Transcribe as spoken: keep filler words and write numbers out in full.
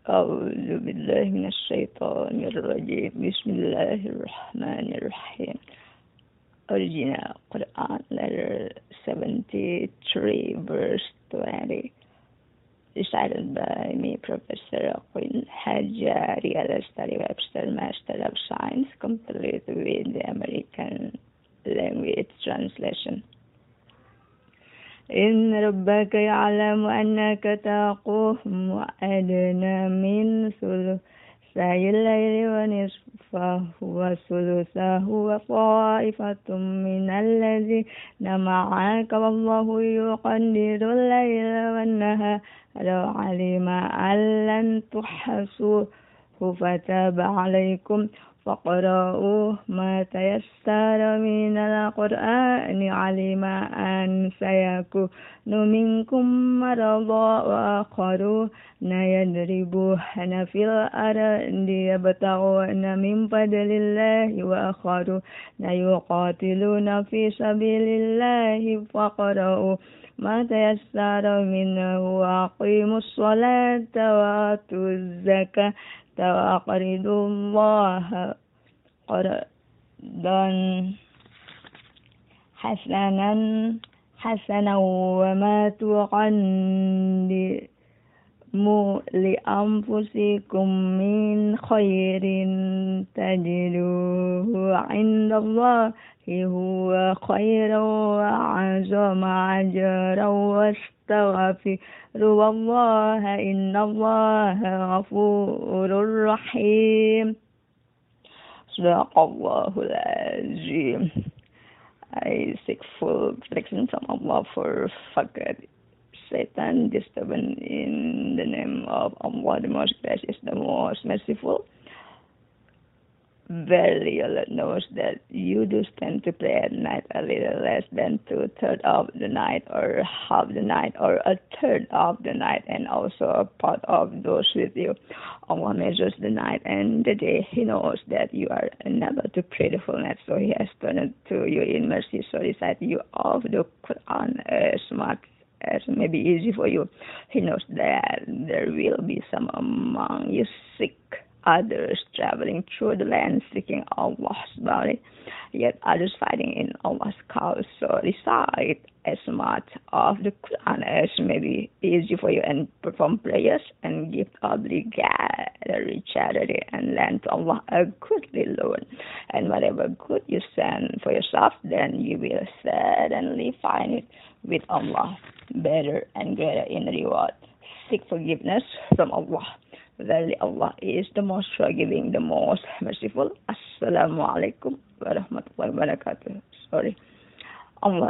أعوذ بالله من الشيطان الرجيم بسم الله الرحمن الرحيم. Original Quran letter seventy-three verse twenty, recited by me, Professor Quinn Hajar, Real Study Webster, Master of Science, complete with the American language translation. إن ربك يعلم أنك تقوم أدنى من ثلثي الليل ونصفه وثلثه وطائفة من الذين معك والله يقدر الليل والنهار علم أن لن تحصوه فتاب عليكم فاقرؤوا ما تيسر من القرآن علم أن سيكون منكم مرضى وآخرون يضربون في الأرض يبتغون من فضل الله وآخرون يقاتلون في سبيل الله فاقرؤوا ما تيسر منه وأقيموا الصلاة وآتوا الزكاة وأقرضوا الله قرضا حسنا حسنا وما تقدموا لأنفسكم من خير تجدوه عند الله هو خيرا وأعظم أجرا واستغفروا الله إن الله غفور رحيم. صدق الله العظيم. I seek full protection from Allah for Fakir, Satan, disturbance in the name of Allah, the most gracious, the most merciful. Verily, Allah knows that you do stand to pray at night a little less than two-thirds of the night, or half the night, or a third of the night, and also a part of those with you. Allah measures the night and the day. He knows that you are unable to pray the full night, so He has turned to you in mercy. So recite you of the Quran as much as may be easy for you. He knows that there will be some among you sick, others traveling through the land seeking Allah's bounty, yet others fighting in Allah's cause. So recite as much of the Quran as may be easy for you, and perform prayers and give obligatory charity and lend to Allah a goodly loan. And whatever good you send for yourself, then you will certainly find it with Allah better and greater in reward. Seek forgiveness from Allah. Verily, Allah is the most forgiving, the most merciful. Assalamu alaikum wa rahmatullahi wa barakatuh. Sorry. Allah